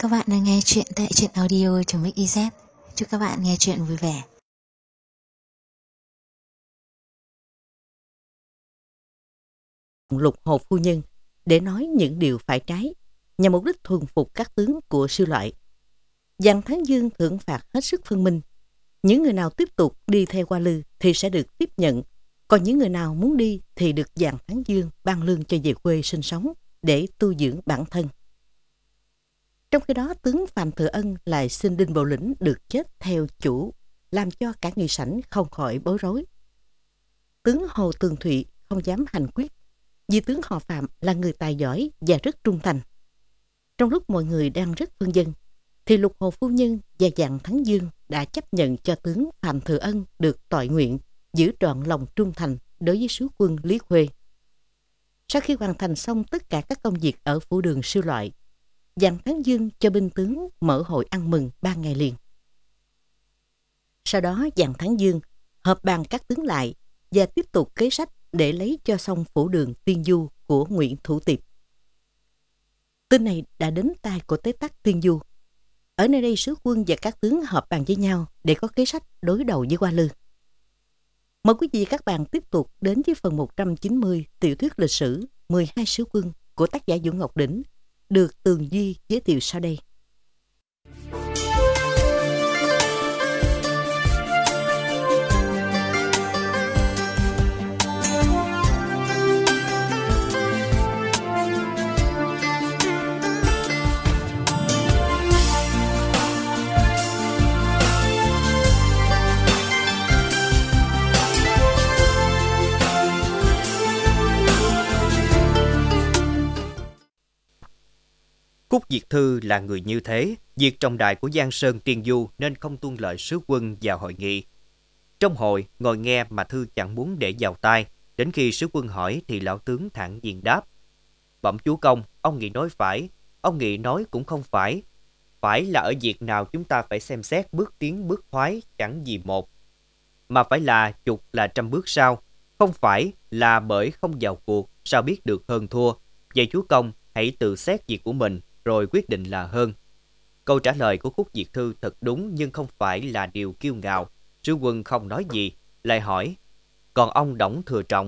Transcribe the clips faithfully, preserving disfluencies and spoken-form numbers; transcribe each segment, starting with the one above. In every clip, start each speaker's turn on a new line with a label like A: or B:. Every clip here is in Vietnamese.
A: Các bạn đang nghe chuyện tại truyện audio.mix.iz. Chúc các bạn nghe chuyện vui vẻ.
B: Lục Hồ phu nhân để nói những điều phải trái nhằm mục đích thuần phục các tướng của sư loại. Giang Thắng Dương thưởng phạt hết sức phân minh. Những người nào tiếp tục đi theo Hoa Lư thì sẽ được tiếp nhận, còn những người nào muốn đi thì được Giang Thắng Dương ban lương cho về quê sinh sống để tu dưỡng bản thân. Trong khi đó, tướng Phạm Thừa Ân lại xin Đinh Bộ Lĩnh được chết theo chủ, làm cho cả nghị sảnh không khỏi bối rối. Tướng Hồ Tường Thụy không dám hành quyết, vì tướng họ Phạm là người tài giỏi và rất trung thành. Trong lúc mọi người đang rất phân vân, thì Lục Hồ phu nhân và Giang Thắng Dương đã chấp nhận cho tướng Phạm Thừa Ân được toại nguyện giữ trọn lòng trung thành đối với sứ quân Lý Khuê. Sau khi hoàn thành xong tất cả các công việc ở phủ đường sư loại, Giang Thắng Dương cho binh tướng mở hội ăn mừng ba ngày liền. Sau đó Giang Thắng Dương họp bàn các tướng lại và tiếp tục kế sách để lấy cho xong phủ đường Tiên Du của Nguyễn Thủ Tiệp. Tin này đã đến tai của Tế Tắc Tiên Du. Ở nơi đây sứ quân và các tướng họp bàn với nhau để có kế sách đối đầu với Hoa Lư. Mời quý vị các bạn tiếp tục đến với phần một trăm chín mươi tiểu thuyết lịch sử mười hai sứ quân của tác giả Vũ Ngọc Đỉnh, được Tường Duy giới thiệu sau đây.
C: Khúc Diệt Thư là người như thế, việc trọng đại của Giang Sơn Tiên Du nên không tuân lệnh sứ quân vào hội nghị. Trong hội, ngồi nghe mà Thư chẳng muốn để vào tai, đến khi sứ quân hỏi thì lão tướng thản nhiên đáp. Bẩm chúa công, ông Nghị nói phải, ông Nghị nói cũng không phải. Phải là ở việc nào chúng ta phải xem xét bước tiến bước thoái chẳng gì một, mà phải là chục là trăm bước sau. Không phải là bởi không vào cuộc, sao biết được hơn thua. Vậy chúa công, hãy tự xét việc của mình, rồi quyết định là hơn. Câu trả lời của Khúc Diệt Thư thật đúng nhưng không phải là điều kiêu ngạo. Sứ quân không nói gì, lại hỏi, còn ông Đổng Thừa Trọng?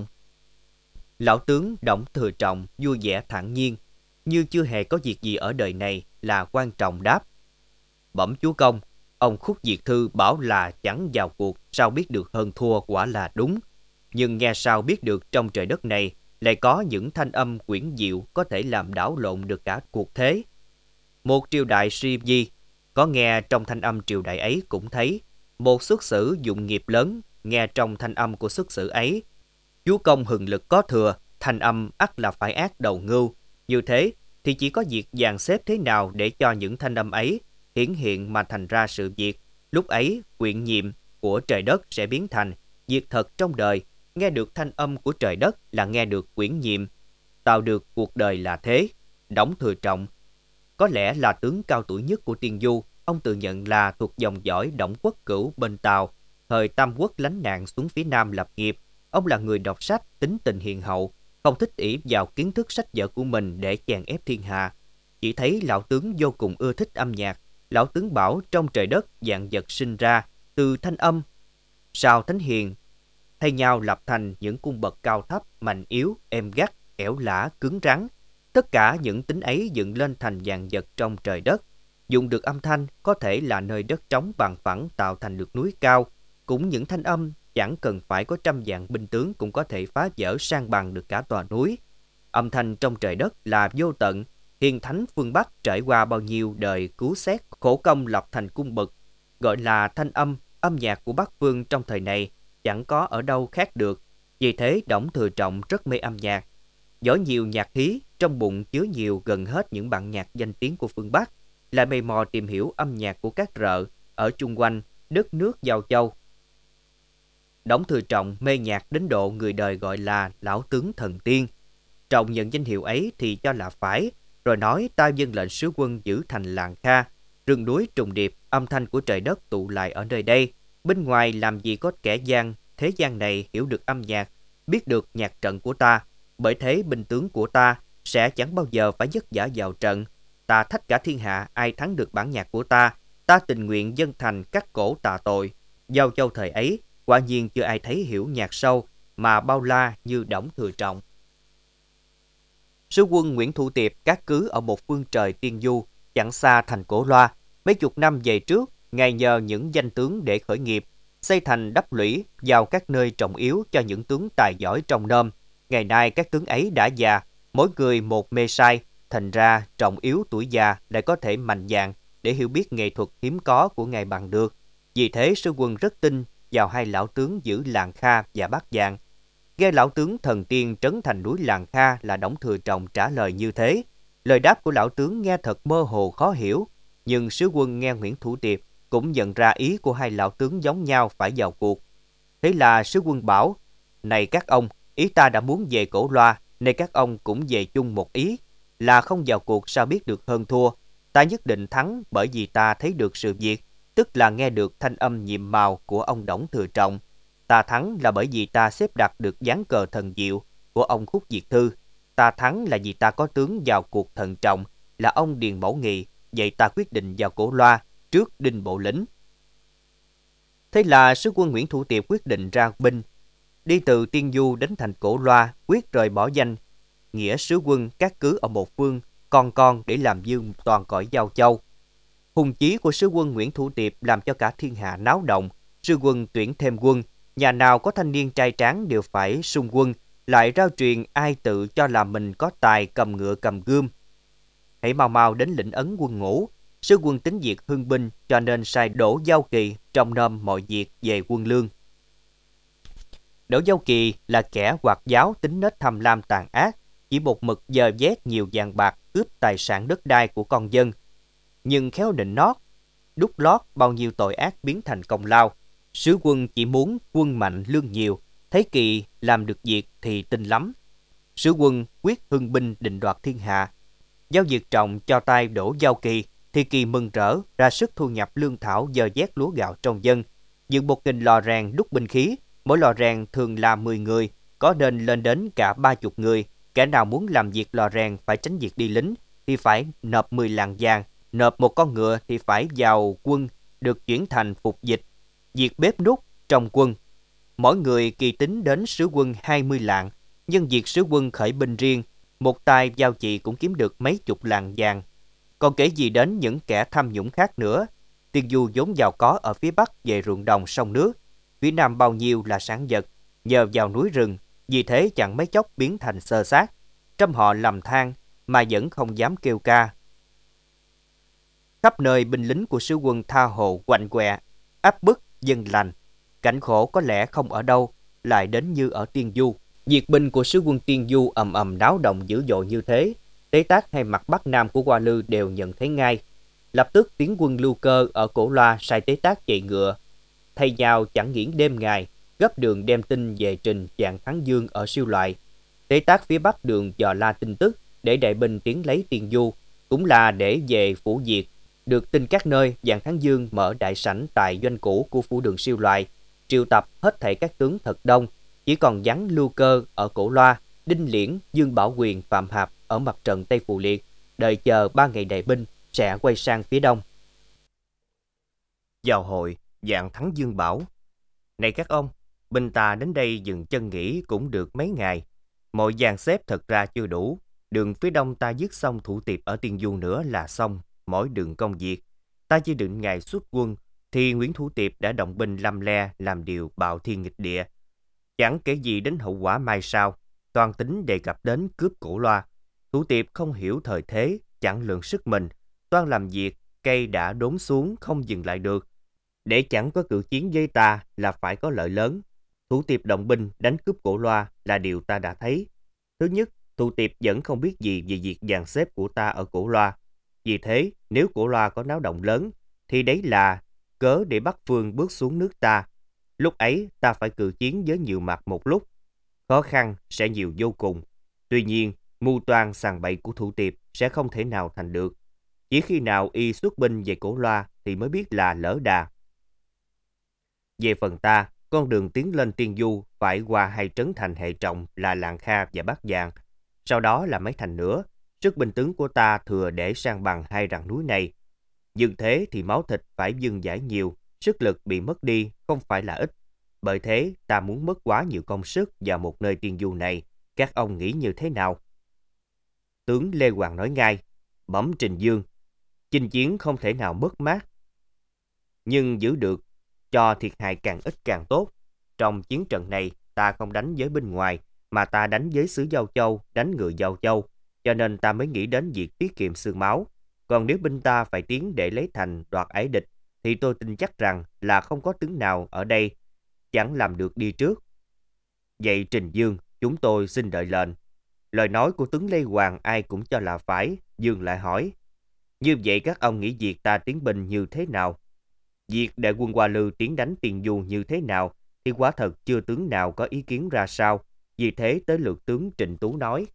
C: Lão tướng Đổng Thừa Trọng vui vẻ thản nhiên, như chưa hề có việc gì ở đời này là quan trọng đáp. Bẩm chúa công, ông Khúc Diệt Thư bảo là chẳng vào cuộc, sao biết được hơn thua quả là đúng. Nhưng nghe sao biết được trong trời đất này lại có những thanh âm quyển diệu có thể làm đảo lộn được cả cuộc thế. Một triều đại suy di, có nghe trong thanh âm triều đại ấy cũng thấy. Một xuất sử dụng nghiệp lớn, nghe trong thanh âm của xuất sử ấy. Chúa công hừng lực có thừa, thanh âm ắt là phải ác đầu ngưu. Như thế thì chỉ có việc dàn xếp thế nào để cho những thanh âm ấy hiển hiện mà thành ra sự việc. Lúc ấy, quyện nhiệm của trời đất sẽ biến thành việc thật trong đời. Nghe được thanh âm của trời đất là nghe được quyển nhiệm, tạo được cuộc đời là thế. Đổng Thừa Trọng có lẽ là tướng cao tuổi nhất của Tiên Du. Ông tự nhận là thuộc dòng dõi Đổng Quốc Cửu bên Tàu. Thời Tam Quốc lánh nạn xuống phía Nam lập nghiệp, ông là người đọc sách, tính tình hiền hậu, không thích ỷ vào kiến thức sách vở của mình để chèn ép thiên hạ. Chỉ thấy lão tướng vô cùng ưa thích âm nhạc. Lão tướng bảo trong trời đất vạn vật sinh ra từ thanh âm. Sao thánh hiền thay nhau lập thành những cung bậc cao thấp, mạnh yếu, êm gắt, ẻo lả, cứng rắn. Tất cả những tính ấy dựng lên thành vạn vật trong trời đất. Dùng được âm thanh có thể là nơi đất trống bằng phẳng tạo thành được núi cao. Cũng những thanh âm chẳng cần phải có trăm vạn binh tướng cũng có thể phá vỡ san bằng được cả tòa núi. Âm thanh trong trời đất là vô tận. Hiền thánh phương Bắc trải qua bao nhiêu đời cứu xét khổ công lập thành cung bậc, gọi là thanh âm. Âm nhạc của Bắc Phương trong thời này chẳng có ở đâu khác được. Vì thế Đổng Thừa Trọng rất mê âm nhạc. Giỏi nhiều nhạc khí, trong bụng chứa nhiều gần hết những bản nhạc danh tiếng của phương Bắc, lại mày mò tìm hiểu âm nhạc của các rợ ở chung quanh đất nước Giao Châu. Đổng Thừa Trọng mê nhạc đến độ người đời gọi là lão tướng thần tiên. Trọng nhận danh hiệu ấy thì cho là phải, rồi nói ta dâng lệnh sứ quân giữ thành Làng Kha. Rừng núi trùng điệp, âm thanh của trời đất tụ lại ở nơi đây. Bên ngoài làm gì có kẻ gian thế gian này hiểu được âm nhạc, biết được nhạc trận của ta. Bởi thế binh tướng của ta sẽ chẳng bao giờ phải vất vả vào trận. ta thách cả thiên hạ ai thắng được bản nhạc của ta, ta tình nguyện dâng thành cắt cổ tạ tội. Giao Châu thời ấy, quả nhiên chưa ai thấy hiểu nhạc sâu mà bao la như Đổng Thừa Trọng. Sứ quân Nguyễn Thủ Tiệp cát cứ ở một phương trời tiên du, chẳng xa thành Cổ Loa. Mấy chục năm về trước, ngài nhờ những danh tướng để khởi nghiệp, xây thành đắp lũy, giao các nơi trọng yếu cho những tướng tài giỏi trong nôm. Ngày nay các tướng ấy đã già, mỗi người một mê sai, thành ra trọng yếu tuổi già lại có thể mạnh dạn để hiểu biết nghệ thuật hiếm có của ngài bằng được. Vì thế sứ quân rất tin vào hai lão tướng giữ Làng Kha và Bát Giang. Nghe lão tướng thần tiên trấn thành núi Làng Kha là Đổng Thừa Trọng trả lời như thế. Lời đáp của lão tướng nghe thật mơ hồ khó hiểu, nhưng sứ quân nghe Nguyễn Thủ Tiệp cũng nhận ra ý của hai lão tướng giống nhau phải vào cuộc. Thế là sứ quân bảo: này các ông, ý ta đã muốn về Cổ Loa, nay các ông cũng về chung một ý, là không vào cuộc sao biết được hơn thua. Ta nhất định thắng bởi vì ta thấy được sự việc, tức là nghe được thanh âm nhiệm màu của ông Đổng Thừa Trọng. Ta thắng là bởi vì ta xếp đặt được dáng cờ thần diệu của ông Khúc Diệt Thư. Ta thắng là vì ta có tướng vào cuộc thận trọng là ông Điền Mẫu Nghị, vậy ta quyết định vào Cổ Loa trước Đinh Bộ Lĩnh. Thế là sứ quân Nguyễn Thủ Tiệp quyết định ra binh, đi từ Tiên Du đến thành Cổ Loa, quyết rời bỏ danh nghĩa sứ quân cát cứ ở một phương con con để làm dương toàn cõi Giao Châu. Hùng chí của sứ quân Nguyễn Thủ Tiệp làm cho cả thiên hạ náo động. Sứ quân tuyển thêm quân, nhà nào có thanh niên trai tráng đều phải xung quân, lại rao truyền ai tự cho là mình có tài cầm ngựa cầm gươm. Hãy mau mau đến lĩnh ấn quân ngũ. Sứ quân tính việc hưng binh, cho nên sai Đỗ Giao Kỳ trông nom mọi việc về quân lương. Đỗ Giao Kỳ là kẻ hoạt giáo tính nết tham lam tàn ác, chỉ một mực dờ dét nhiều vàng bạc cướp tài sản đất đai của con dân, nhưng khéo định nót đúc lót bao nhiêu tội ác biến thành công lao. Sứ quân chỉ muốn quân mạnh lương nhiều, thấy Kỳ làm được việc thì tin lắm. Sứ quân quyết hưng binh định đoạt thiên hạ. Giao Diệt Trọng cho tay Đỗ Giao Kỳ thì Kỳ mừng rỡ, ra sức thu nhập lương thảo dờ dét lúa gạo trong dân, dựng một nghìn lò rèn đúc binh khí. Mỗi lò rèn thường là mười người, có nên lên đến cả ba chục người. Kẻ nào muốn làm việc lò rèn phải tránh việc đi lính thì phải nộp mười lạng vàng, nộp một con ngựa thì phải vào quân được chuyển thành phục dịch. Việc bếp núc trong quân, mỗi người Kỳ tính đến sứ quân hai mươi lạng, nhưng việc sứ quân khởi binh riêng, một tay giao chỉ cũng kiếm được mấy chục lạng vàng. Còn kể gì đến những kẻ tham nhũng khác nữa. Tiên Du vốn giàu có ở phía bắc về ruộng đồng sông nước, phía nam bao nhiêu là sản vật, nhờ vào núi rừng, vì thế chẳng mấy chốc biến thành xơ xác. Trăm họ lầm than mà vẫn không dám kêu ca. Khắp nơi binh lính của sứ quân tha hồ quạnh quẹ, áp bức dân lành. Cảnh khổ có lẽ không ở đâu, lại đến như ở Tiên Du. Việc binh của sứ quân Tiên Du ầm ầm náo động dữ dội như thế, Tế Tác hay mặt bắc nam của Hoa Lư đều nhận thấy ngay. Lập tức tiến quân Lưu Cơ ở Cổ Loa sai Tế Tác chạy ngựa, thay nhau chẳng nghỉ đêm ngày, gấp đường đem tin về trình Vạn Thắng Dương ở Siêu Loại. Tế Tác phía bắc đường dò la tin tức để đại binh tiến lấy Tiên Du, cũng là để về phủ diệt. Được tin các nơi, Vạn Thắng Dương mở đại sảnh tại doanh cũ của phủ đường Siêu Loại, triệu tập hết thảy các tướng thật đông, chỉ còn vắng Lưu Cơ ở Cổ Loa, Đinh Liễn, Dương Bảo Quyền, Phạm Hạp ở mặt trận Tây Phù Liệt, đợi chờ ba ngày đại binh sẽ quay sang phía đông.
D: Vào hội, Vạn Thắng Dương bảo: này các ông, binh ta đến đây dừng chân nghỉ cũng được mấy ngày, mọi dàn xếp thật ra chưa đủ. Đường phía đông ta dứt xong Thủ Tiệp ở Tiên Du nữa là xong mỗi đường công việc. Ta chỉ định ngày xuất quân thì Nguyễn Thủ Tiệp đã động binh lăm le làm điều bạo thiên nghịch địa. Chẳng kể gì đến hậu quả mai sau, toàn tính đề cập đến cướp Cổ Loa. Thủ Tiệp không hiểu thời thế, chẳng lượng sức mình, toan làm việc cây đã đốn xuống không dừng lại được. Để chẳng có cự chiến với ta là phải có lợi lớn. Thủ Tiệp động binh đánh cướp Cổ Loa là điều ta đã thấy. Thứ nhất, Thủ Tiệp vẫn không biết gì về việc dàn xếp của ta ở Cổ Loa. Vì thế, nếu Cổ Loa có náo động lớn, thì đấy là cớ để Bắc Phương bước xuống nước ta. Lúc ấy, ta phải cự chiến với nhiều mặt một lúc. Khó khăn sẽ nhiều vô cùng. Tuy nhiên, mưu toan sàng bậy của Thủ Tiệp sẽ không thể nào thành được. Chỉ khi nào y xuất binh về Cổ Loa thì mới biết là lỡ đà. Về phần ta, con đường tiến lên Tiên Du phải qua hai trấn thành hệ trọng là Làng Kha và Bát Giang, sau đó là mấy thành nữa. Sức binh tướng của ta thừa để san bằng hai rặng núi này. Nhưng thế thì máu thịt phải dâng dãi nhiều, sức lực bị mất đi không phải là ít. Bởi thế ta muốn mất quá nhiều công sức vào một nơi tiên du này. Các ông nghĩ như thế nào? Tướng Lê Hoàng nói ngay, bẩm Trình Dương, chinh chiến không thể nào mất mát, nhưng giữ được cho thiệt hại càng ít càng tốt. Trong chiến trận này, ta không đánh với binh ngoài, mà ta đánh với xứ Giao Châu, đánh người Giao Châu, cho nên ta mới nghĩ đến việc tiết kiệm xương máu. Còn nếu binh ta phải tiến để lấy thành đoạt ải địch, thì tôi tin chắc rằng là không có tướng nào ở đây chẳng làm được đi trước. Vậy Trình Dương, chúng tôi xin đợi lệnh. Lời nói của tướng Lê Hoàng ai cũng cho là phải. Dương lại hỏi, như vậy các ông nghĩ việc ta tiến binh như thế nào? Việc đại quân Hoa Lư tiến đánh Tiên Du như thế nào thì quả thật chưa tướng nào có ý kiến ra sao. Vì thế tới lượt tướng Trịnh Tú nói,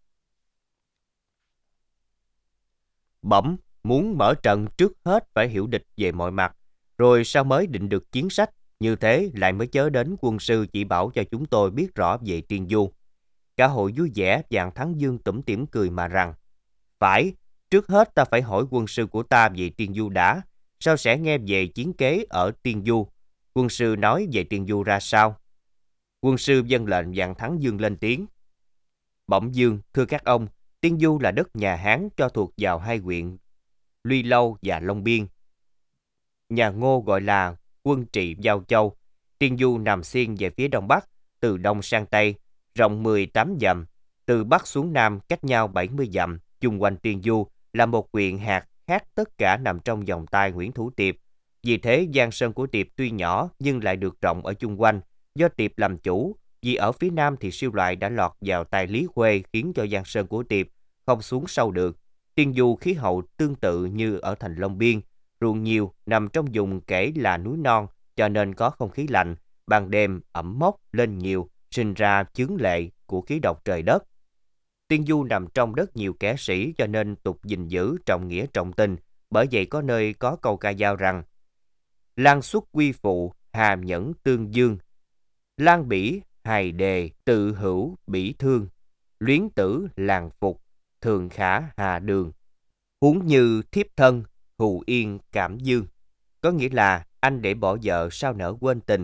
D: bẩm, muốn mở trận trước hết phải hiểu địch về mọi mặt, rồi sau mới định được chiến sách. Như thế lại mới chớ đến quân sư chỉ bảo cho chúng tôi biết rõ về Tiên Du. Cả hội vui vẻ, Vạn Thắng Dương tủm tỉm cười mà rằng, phải, trước hết ta phải hỏi quân sư của ta về Tiên Du đã, sao sẽ nghe về chiến kế ở Tiên Du. Quân sư nói về Tiên Du ra sao? Quân sư vâng lệnh. Vạn Thắng Dương lên tiếng, bẩm Dương, thưa các ông, Tiên Du là đất nhà Hán cho thuộc vào hai huyện Luy Lâu và Long Biên. Nhà Ngô gọi là quân trị Giao Châu. Tiên Du nằm xiên về phía đông bắc, từ đông sang tây, rộng mười tám dặm, từ bắc xuống nam cách nhau bảy mươi dặm. Chung quanh Tiên Du là một huyện hạt khác, tất cả nằm trong vòng tay Nguyễn Thủ Tiệp. Vì thế giang sơn của Tiệp tuy nhỏ nhưng lại được rộng ở chung quanh, do Tiệp làm chủ. Vì ở phía nam thì siêu loại đã lọt vào tay Lý Khuê, khiến cho giang sơn của Tiệp không xuống sâu được. Tiên Du khí hậu tương tự như ở thành Long Biên, ruộng nhiều, nằm trong vùng kể là núi non, cho nên có không khí lạnh, ban đêm ẩm mốc lên nhiều, sinh ra chướng lệ của khí độc trời đất. Tiên Du nằm trong đất nhiều kẻ sĩ, cho nên tục gìn giữ trọng nghĩa trọng tình. Bởi vậy có nơi có câu ca dao rằng, Lan xuất quy phụ, hà nhẫn tương dương, Lan bỉ hài đề, tự hữu bỉ thương, luyến tử làng phục, thường khả hà đường, huống như thiếp thân, hù yên cảm dương. Có nghĩa là anh để bỏ vợ sao nỡ quên tình.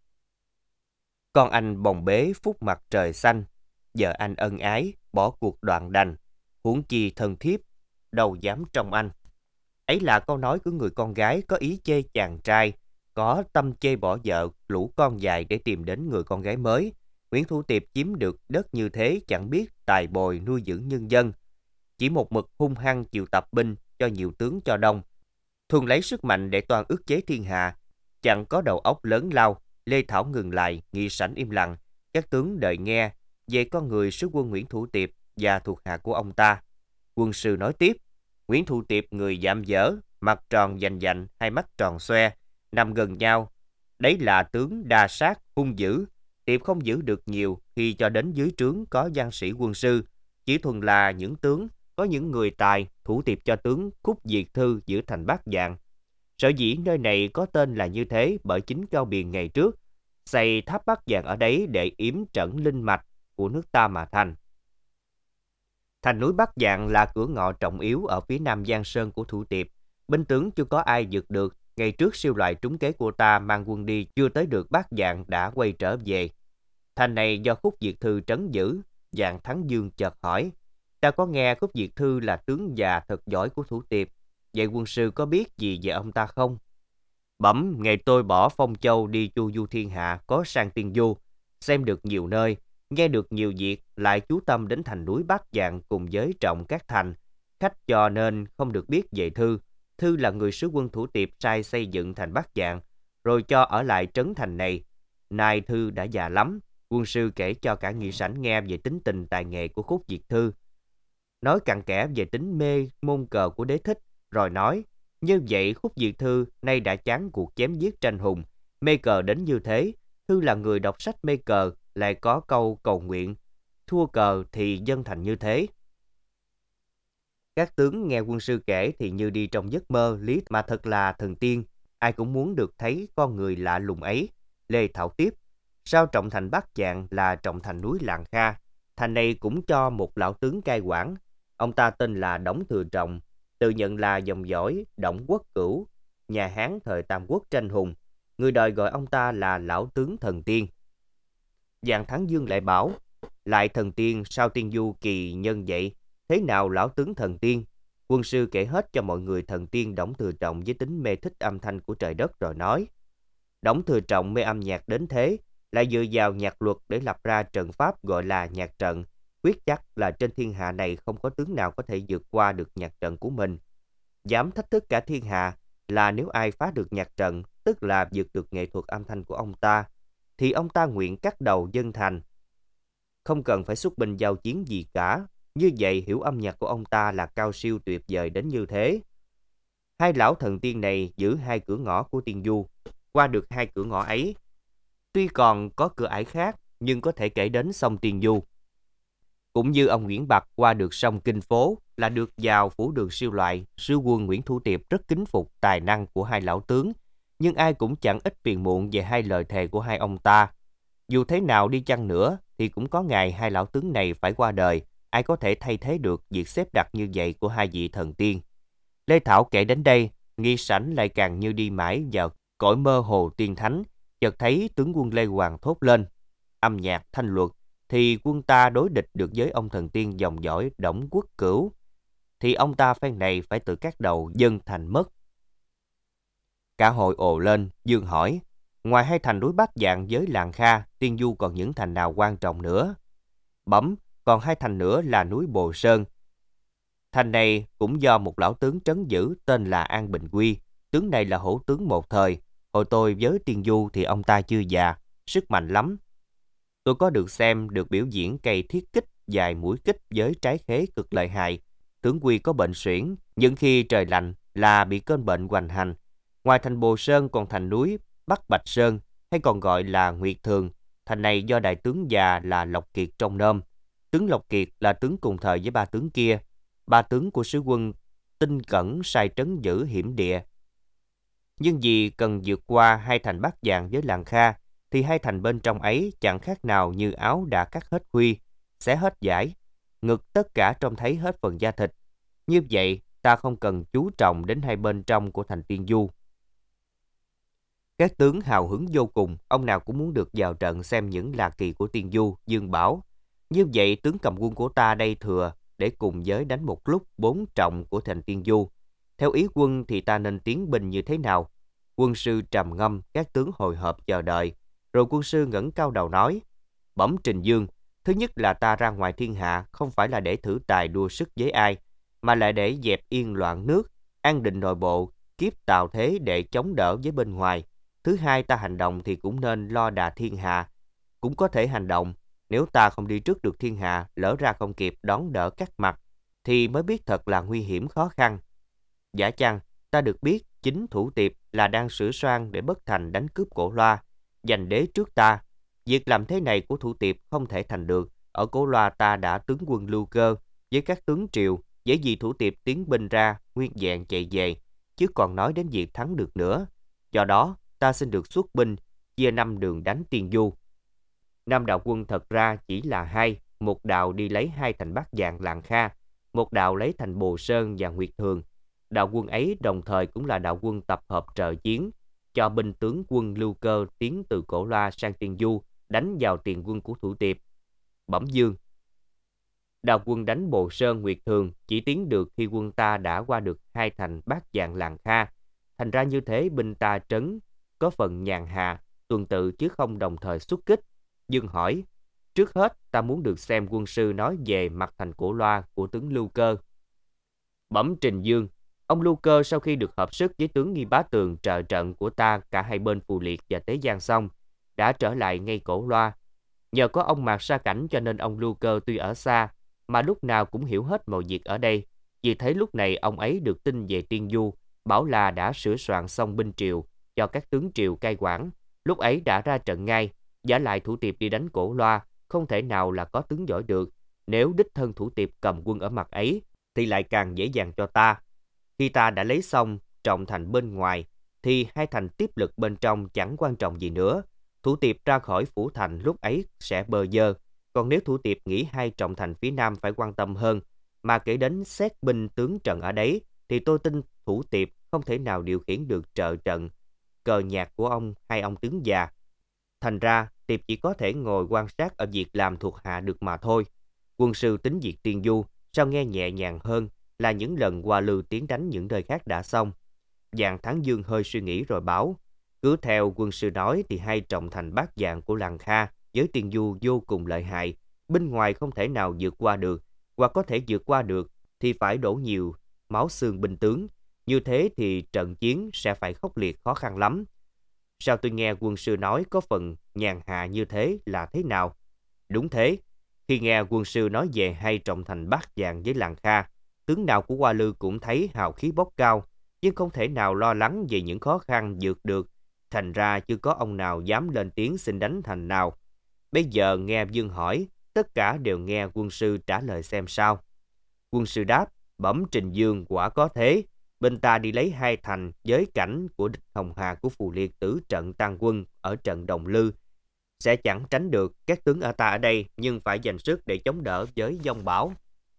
D: Con anh bồng bế phúc mặt trời xanh, vợ anh ân ái, bỏ cuộc đoạn đành, huống chi thân thiếp, đâu dám trong anh. Ấy là câu nói của người con gái có ý chê chàng trai, có tâm chê bỏ vợ, lũ con dài để tìm đến người con gái mới. Nguyễn Thủ Tiệp chiếm được đất như thế chẳng biết tài bồi nuôi dưỡng nhân dân. Chỉ một mực hung hăng chịu tập binh cho nhiều tướng cho đông. Thuần lấy sức mạnh để toàn ức chế thiên hạ. Chẳng có đầu óc lớn lao. Lê Thảo ngừng lại, nghi sảnh im lặng. Các tướng đợi nghe về con người sứ quân Nguyễn Thủ Tiệp và thuộc hạ của ông ta. Quân sư nói tiếp, Nguyễn Thủ Tiệp người dạm dở, mặt tròn vành vạnh, hai mắt tròn xoe, nằm gần nhau. Đấy là tướng đa sát, hung dữ. Tiệp không giữ được nhiều khi cho đến dưới trướng có văn sĩ quân sư. Chỉ thuần là những tướng, có những người tài, Thủ Tiệp cho tướng Khúc Diệt Thư giữ thành Bát Dạng. Sở dĩ nơi này có tên là như thế bởi chính Cao Biền ngày trước xây tháp Bát Dạng ở đấy để yểm trận linh mạch của nước ta mà thành. Thành núi Bát Dạng là cửa ngõ trọng yếu ở phía nam Giang Sơn của Thủ Tiệp. Binh tướng chưa có ai vượt được. Ngày trước siêu loại trúng kế của ta mang quân đi chưa tới được Bát Dạng đã quay trở về. Thành này do Khúc Diệt Thư trấn giữ. Vạn Thắng Dương chợt hỏi, ta có nghe Khúc Diệt Thư là tướng già thật giỏi của Thủ Tiệp. Vậy quân sư có biết gì về ông ta không? Bẩm, ngày tôi bỏ Phong Châu đi chu du thiên hạ, có sang Tiên Du, xem được nhiều nơi, nghe được nhiều việc, lại chú tâm đến thành núi Bát Dạng cùng với trọng các thành. Khách cho nên không được biết về Thư. Thư là người sứ quân Thủ Tiệp sai xây dựng thành Bát Dạng, rồi cho ở lại trấn thành này. Nay Thư đã già lắm. Quân sư kể cho cả nghị sảnh nghe về tính tình tài nghệ của Khúc Diệt Thư. Nói cặn kẽ về tính mê môn cờ của Đế Thích, rồi nói, như vậy Khúc Diệt Thư nay đã chán cuộc chém giết tranh hùng, mê cờ đến như thế. Thư là người đọc sách mê cờ, lại có câu cầu nguyện, thua cờ thì dân thành như thế. Các tướng nghe quân sư kể thì như đi trong giấc mơ lý, mà thật là thần tiên. Ai cũng muốn được thấy con người lạ lùng ấy. Lê Thảo tiếp, sao trọng thành Bát Dạng là trọng thành núi Làng Kha. Thành này cũng cho một lão tướng cai quản. Ông ta tên là Đổng Thừa Trọng, tự nhận là dòng dõi Đổng Quốc Cửu, nhà Hán thời Tam Quốc tranh hùng. Người đời gọi ông ta là lão tướng thần tiên. Giang Thắng Dương lại bảo, lại thần tiên sao tiên du kỳ nhân vậy? Thế nào lão tướng thần tiên? Quân sư kể hết cho mọi người thần tiên Đổng Thừa Trọng với tính mê thích âm thanh của trời đất rồi nói. Đổng Thừa Trọng mê âm nhạc đến thế, lại dựa vào nhạc luật để lập ra trận pháp gọi là nhạc trận, quyết chắc là trên thiên hạ này không có tướng nào có thể vượt qua được nhạc trận của mình. Dám thách thức cả thiên hạ là nếu ai phá được nhạc trận, tức là vượt được nghệ thuật âm thanh của ông ta, thì ông ta nguyện cắt đầu dân thành. Không cần phải xuất binh giao chiến gì cả, như vậy hiểu âm nhạc của ông ta là cao siêu tuyệt vời đến như thế. Hai lão thần tiên này giữ hai cửa ngõ của tiên du, qua được hai cửa ngõ ấy. Tuy còn có cửa ải khác, nhưng có thể kể đến sông Tiên Du. Cũng như ông Nguyễn Bạc qua được sông Kinh Phố là được vào phủ đường siêu loại, sư quân Nguyễn Thủ Tiệp rất kính phục tài năng của hai lão tướng, nhưng ai cũng chẳng ít phiền muộn về hai lời thề của hai ông ta. Dù thế nào đi chăng nữa, thì cũng có ngày hai lão tướng này phải qua đời, ai có thể thay thế được việc xếp đặt như vậy của hai vị thần tiên. Lê Thảo kể đến đây, nghi sảnh lại càng như đi mãi vào cõi mơ hồ tiên thánh, chợt thấy tướng quân Lê Hoàng thốt lên, âm nhạc thanh luật, thì quân ta đối địch được với ông thần tiên dòng dõi Đổng Quốc Cửu, thì ông ta phen này phải tự cắt đầu dân thành mất. Cả hội ồ lên, Dương hỏi, ngoài hai thành núi Bát Dạng với Làng Kha, tiên du còn những thành nào quan trọng nữa? Bẩm, còn hai thành nữa là núi Bồ Sơn. Thành này cũng do một lão tướng trấn giữ tên là An Bình Quy. Tướng này là hổ tướng một thời. Hồi tôi với tiên du thì ông ta chưa già, sức mạnh lắm. Tôi có được xem được biểu diễn cây thiết kích dài mũi kích với trái khế cực lợi hại. Tướng Quy có bệnh suyễn, những khi trời lạnh là bị cơn bệnh hoành hành. Ngoài thành Bồ Sơn còn thành núi Bắc Bạch Sơn, hay còn gọi là Nguyệt Thường. Thành này do đại tướng già là Lộc Kiệt trông nom. Tướng Lộc Kiệt là tướng cùng thời với ba tướng kia. Ba tướng của sứ quân tinh cẩn sai trấn giữ hiểm địa. Nhưng vì cần vượt qua hai thành Bát Dạng với Làng Kha, thì hai thành bên trong ấy chẳng khác nào như áo đã cắt hết khuy, xé hết vải, ngực tất cả trông thấy hết phần da thịt. Như vậy, ta không cần chú trọng đến hai bên trong của thành Tiên Du. Các tướng hào hứng vô cùng, ông nào cũng muốn được vào trận xem những lạ kỳ của Tiên Du. Dương bảo, như vậy tướng cầm quân của ta đây thừa để cùng với đánh một lúc bốn trọng của thành Tiên Du. Theo ý quân thì ta nên tiến binh như thế nào? Quân sư trầm ngâm, các tướng hồi hộp chờ đợi. Rồi quân sư ngẩng cao đầu nói, bẩm Trình Dương, thứ nhất là ta ra ngoài thiên hạ không phải là để thử tài đua sức với ai, mà là để dẹp yên loạn nước, an định nội bộ, kiếp tạo thế để chống đỡ với bên ngoài. Thứ hai, ta hành động thì cũng nên lo đà thiên hạ. Cũng có thể hành động, nếu ta không đi trước được thiên hạ, lỡ ra không kịp đón đỡ các mặt, thì mới biết thật là nguy hiểm khó khăn. Giả chăng, ta được biết chính Thủ Tiệp là đang sửa soạn để bất thành đánh cướp Cổ Loa, giành đế trước ta. Việc làm thế này của Thủ Tiệp không thể thành được. Ở Cổ Loa ta đã tướng quân Lưu Cơ với các tướng Triều, dễ gì Thủ Tiệp tiến binh ra, nguyên vẹn chạy về, chứ còn nói đến việc thắng được nữa. Do đó, ta xin được xuất binh, chia năm đường đánh Tiên Du. Năm đạo quân thật ra chỉ là hai, một đạo đi lấy hai thành Bát Dạng Làng Kha, một đạo lấy thành Bồ Sơn và Nguyệt Thường. Đạo quân ấy đồng thời cũng là đạo quân tập hợp trợ chiến, cho binh tướng quân Lưu Cơ tiến từ Cổ Loa sang Tiên Du, đánh vào tiền quân của Thủ Tiệp. Bẩm Dương, đạo quân đánh Bồ Sơn Nguyệt Thường chỉ tiến được khi quân ta đã qua được hai thành Bát Dạng Làng Kha. Thành ra như thế binh ta trấn có phần nhàn hạ, tuần tự chứ không đồng thời xuất kích. Dương hỏi, trước hết ta muốn được xem quân sư nói về mặt thành Cổ Loa của tướng Lưu Cơ. Bẩm Trình Dương, ông Lưu Cơ sau khi được hợp sức với tướng Nghi Bá Tường trợ trận của ta cả hai bên Phù Liệt và Tế Giang xong, đã trở lại ngay Cổ Loa. Nhờ có ông Mạc Sa Cảnh cho nên ông Lưu Cơ tuy ở xa, mà lúc nào cũng hiểu hết mọi việc ở đây. Vì thấy lúc này ông ấy được tin về Tiên Du, bảo là đã sửa soạn xong binh triều, cho các tướng triều cai quản. Lúc ấy đã ra trận ngay, giả lại Thủ Tiệp đi đánh Cổ Loa, không thể nào là có tướng giỏi được. Nếu đích thân Thủ Tiệp cầm quân ở mặt ấy, thì lại càng dễ dàng cho ta. Khi ta đã lấy xong trọng thành bên ngoài, thì hai thành tiếp lực bên trong chẳng quan trọng gì nữa. Thủ Tiệp ra khỏi phủ thành lúc ấy sẽ bơ vơ. Còn nếu Thủ Tiệp nghĩ hai trọng thành phía nam phải quan tâm hơn, mà kể đến xét binh tướng trận ở đấy, thì tôi tin thủ tiệp không thể nào điều khiển được trợ trận cờ nhạc của ông hai ông tướng già. Thành ra, tiệp chỉ có thể ngồi quan sát ở việc làm thuộc hạ được mà thôi. Quân sư tính việc Tiên Du sao nghe nhẹ nhàng hơn là những lần Hoa Lư tiến đánh những nơi khác đã xong. Dạng Thắng Dương hơi suy nghĩ rồi bảo, cứ theo quân sư nói thì hai trọng thành Bát Dạng của Làng Kha với Tiên Du vô cùng lợi hại, bên ngoài không thể nào vượt qua được, hoặc có thể vượt qua được thì phải đổ nhiều máu xương binh tướng. Như thế thì trận chiến sẽ phải khốc liệt khó khăn lắm. Sao tôi nghe quân sư nói có phần nhàn hạ như thế là thế nào? Đúng thế, khi nghe quân sư nói về hai trọng thành Bát Dạng với Làng Kha, tướng nào của Hoa Lư cũng thấy hào khí bốc cao, nhưng không thể nào lo lắng về những khó khăn vượt được. Thành ra chưa có ông nào dám lên tiếng xin đánh thành nào. Bây giờ nghe Dương hỏi, tất cả đều nghe quân sư trả lời xem sao. Quân sư đáp, bẩm Trình Dương quả có thế. Bên ta đi lấy hai thành với cảnh của địch Hồng Hà của Phù Liệt tử trận tăng quân ở trận Đồng Lư. Sẽ chẳng tránh được các tướng ở ta ở đây, nhưng phải dành sức để chống đỡ với giông bão.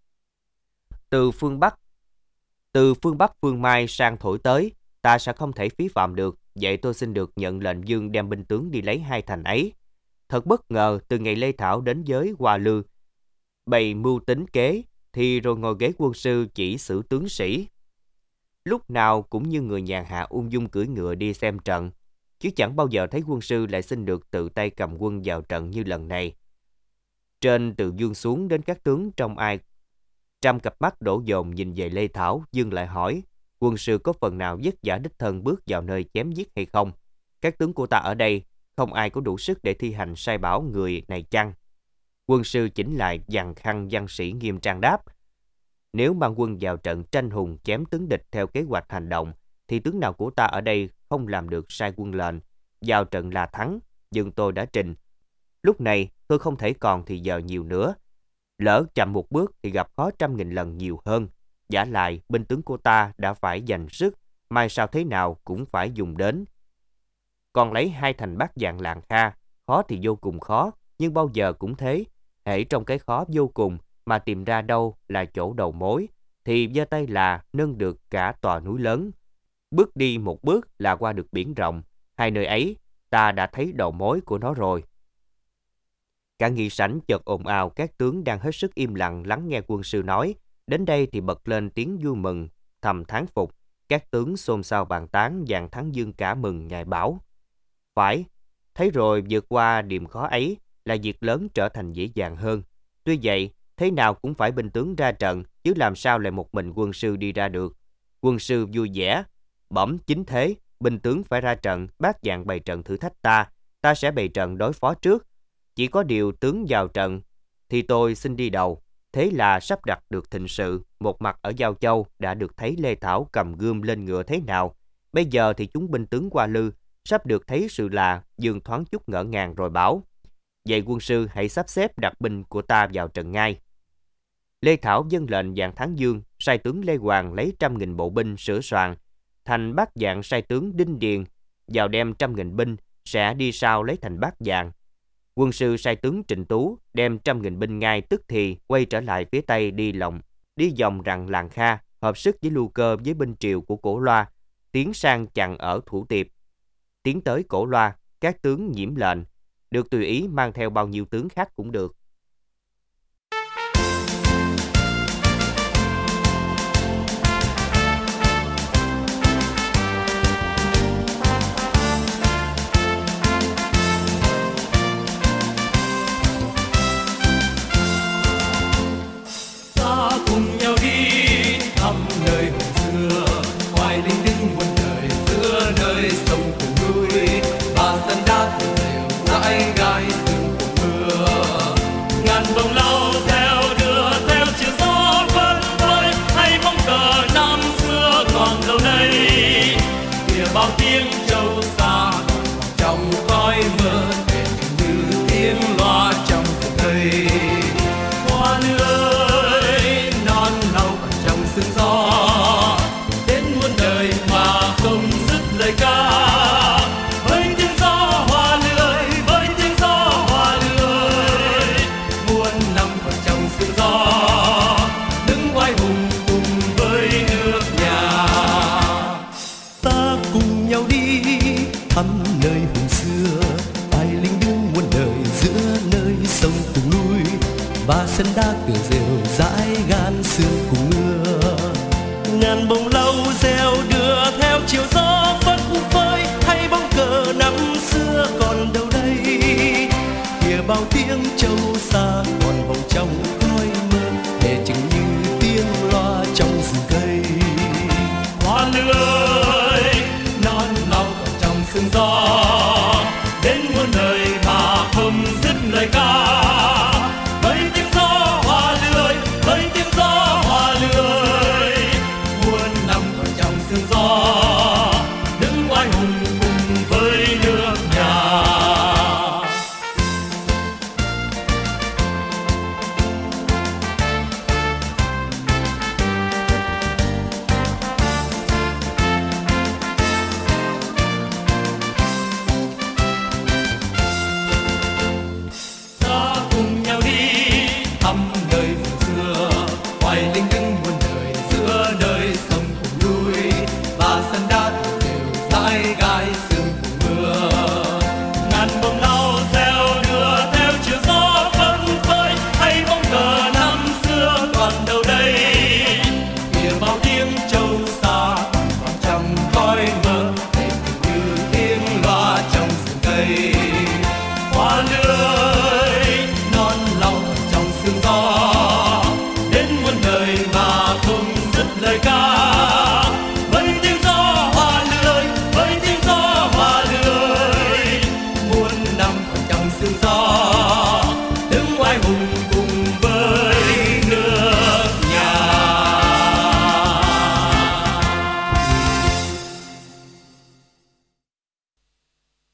D: Từ phương Bắc, từ phương Bắc phương Mai sang thổi tới, ta sẽ không thể phí phạm được. Vậy tôi xin được nhận lệnh Dương đem binh tướng đi lấy hai thành ấy. Thật bất ngờ, từ ngày Lê Thảo đến với Hoa Lư, bày mưu tính kế, thì rồi ngồi ghế quân sư chỉ xử tướng sĩ. Lúc nào cũng như người nhàn hạ ung dung cưỡi ngựa đi xem trận, chứ chẳng bao giờ thấy quân sư lại xin được tự tay cầm quân vào trận như lần này. Trên từ Dương xuống đến các tướng trong ai trăm cặp mắt đổ dồn nhìn về Lê Thảo. Dương lại hỏi, quân sư có phần nào vất vả đích thân bước vào nơi chém giết hay không? Các tướng của ta ở đây không ai có đủ sức để thi hành sai bảo người này chăng? Quân sư chỉnh lại dằn khăn văn sĩ nghiêm trang đáp, nếu mang quân vào trận tranh hùng chém tướng địch theo kế hoạch hành động, thì tướng nào của ta ở đây không làm được sai quân lệnh. Vào trận là thắng, nhưng tôi đã trình. Lúc này tôi không thể còn thì giờ nhiều nữa. Lỡ chậm một bước thì gặp khó trăm nghìn lần nhiều hơn. Giả lại, binh tướng của ta đã phải dành sức, mai sau thế nào cũng phải dùng đến. Còn lấy hai thành Bát Dạng Làng Kha, khó thì vô cùng khó, nhưng bao giờ cũng thế. Hễ trong cái khó vô cùng mà tìm ra đâu là chỗ đầu mối, thì giơ tay là nâng được cả tòa núi lớn. Bước đi một bước là qua được biển rộng. Hai nơi ấy, ta đã thấy đầu mối của nó rồi. Cả nghị sảnh chợt ồn ào, các tướng đang hết sức im lặng lắng nghe quân sư nói. Đến đây thì bật lên tiếng vui mừng, thầm thán phục. Các tướng xôn xao bàn tán, Dạng Thắng Dương cả mừng ngài bảo. Phải, thấy rồi vượt qua điểm khó ấy là việc lớn trở thành dễ dàng hơn. Tuy vậy, thế nào cũng phải binh tướng ra trận, chứ làm sao lại một mình quân sư đi ra được. Quân sư vui vẻ, bẩm chính thế, binh tướng phải ra trận, Bát Dạng bày trận thử thách ta, ta sẽ bày trận đối phó trước. Chỉ có điều tướng vào trận, thì tôi xin đi đầu. Thế là sắp đặt được thịnh sự, một mặt ở Giao Châu đã được thấy Lê Thảo cầm gươm lên ngựa thế nào. Bây giờ thì chúng binh tướng Hoa Lư sắp được thấy sự là Dương thoáng chút ngỡ ngàng rồi bảo, vậy quân sư hãy sắp xếp đặt binh của ta vào trận ngay. Lê Thảo vâng lệnh Dạng Thắng Dương, sai tướng Lê Hoàng lấy trăm nghìn bộ binh sửa soạn. Thành Bát Dạng sai tướng Đinh Điền vào đem trăm nghìn binh, sẽ đi sau lấy thành Bát Dạng. Quân sư sai tướng Trịnh Tú đem trăm nghìn binh ngay tức thì quay trở lại phía tây đi lòng đi vòng rằng Làng Kha, hợp sức với Lưu Cơ với binh triều của Cổ Loa, tiến sang chặn ở Thủ Tiệp. Tiến tới Cổ Loa, các tướng nhiễm lệnh, được tùy ý mang theo bao nhiêu tướng khác cũng được.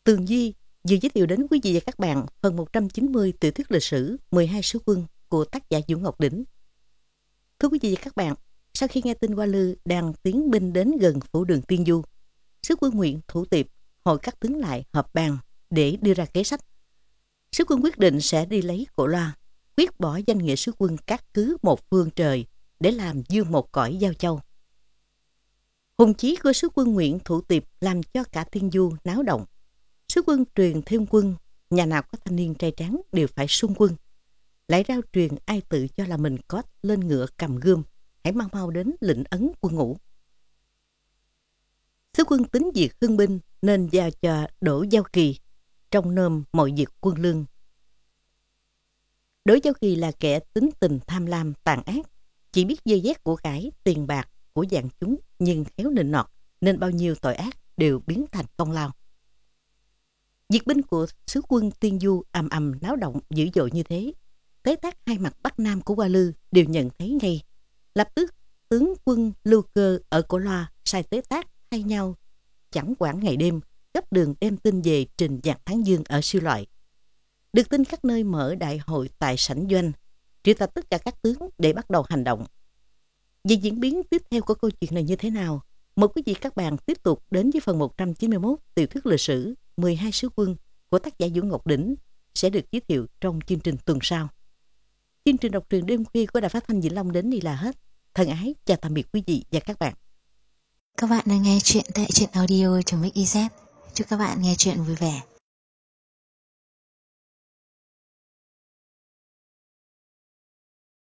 B: Tường Duy vừa giới thiệu đến quý vị và các bạn phần một trăm chín mươi tiểu thuyết lịch sử mười hai sứ quân của tác giả Vũ Ngọc Đỉnh. Thưa quý vị và các bạn, sau khi nghe tin Hoa Lư đang tiến binh đến gần phủ đường Tiên Du, sứ quân Nguyễn Thủ Tiệp hội các tướng lại họp bàn để đưa ra kế sách. Sứ quân quyết định sẽ đi lấy Cổ Loa, quyết bỏ danh nghĩa sứ quân cát cứ một phương trời để làm dương một cõi giao châu. Hùng chí của sứ quân Nguyễn Thủ Tiệp làm cho cả Tiên Du náo động. Sứ quân truyền thêm quân, nhà nào có thanh niên trai tráng đều phải xung quân. Lại rao truyền ai tự cho là mình có lên ngựa cầm gươm, hãy mau mau đến lĩnh ấn quân ngũ. Sứ quân tính việc hưng binh nên giao cho Đỗ Giao Kỳ trong nôm mọi việc quân lương. Đỗ Giao Kỳ là kẻ tính tình tham lam tàn ác, chỉ biết dơ vét của cải, tiền bạc của vạn chúng, nhưng khéo nịnh nọt nên bao nhiêu tội ác đều biến thành công lao. Diệt binh của sứ quân Tiên Du ầm ầm náo động dữ dội như thế, Tế Tác hai mặt Bắc Nam của Hoa Lư đều nhận thấy ngay. Lập tức tướng quân Lưu Cơ ở Cổ Loa sai Tế Tác thay nhau chẳng quản ngày đêm, gấp đường đem tin về trình Giàng Thắng Dương ở Siêu Loại. Được tin các nơi mở đại hội tại sảnh doanh, triệu tập tất cả các tướng để bắt đầu hành động. Về diễn biến tiếp theo của câu chuyện này như thế nào, mời quý vị các bạn tiếp tục đến với phần một trăm chín mươi mốt tiểu thuyết lịch sử mười hai sứ quân của tác giả Vũ Ngọc Đỉnh sẽ được giới thiệu trong chương trình tuần sau. Chương trình đọc truyện đêm khuya của Đài Phát thanh Vĩnh Long đến đây là hết. Thân ái chào tạm biệt quý vị và các bạn.
A: Các bạn đang nghe chuyện tại truyện audio chấm ích i zét. Chúc các bạn nghe chuyện vui vẻ.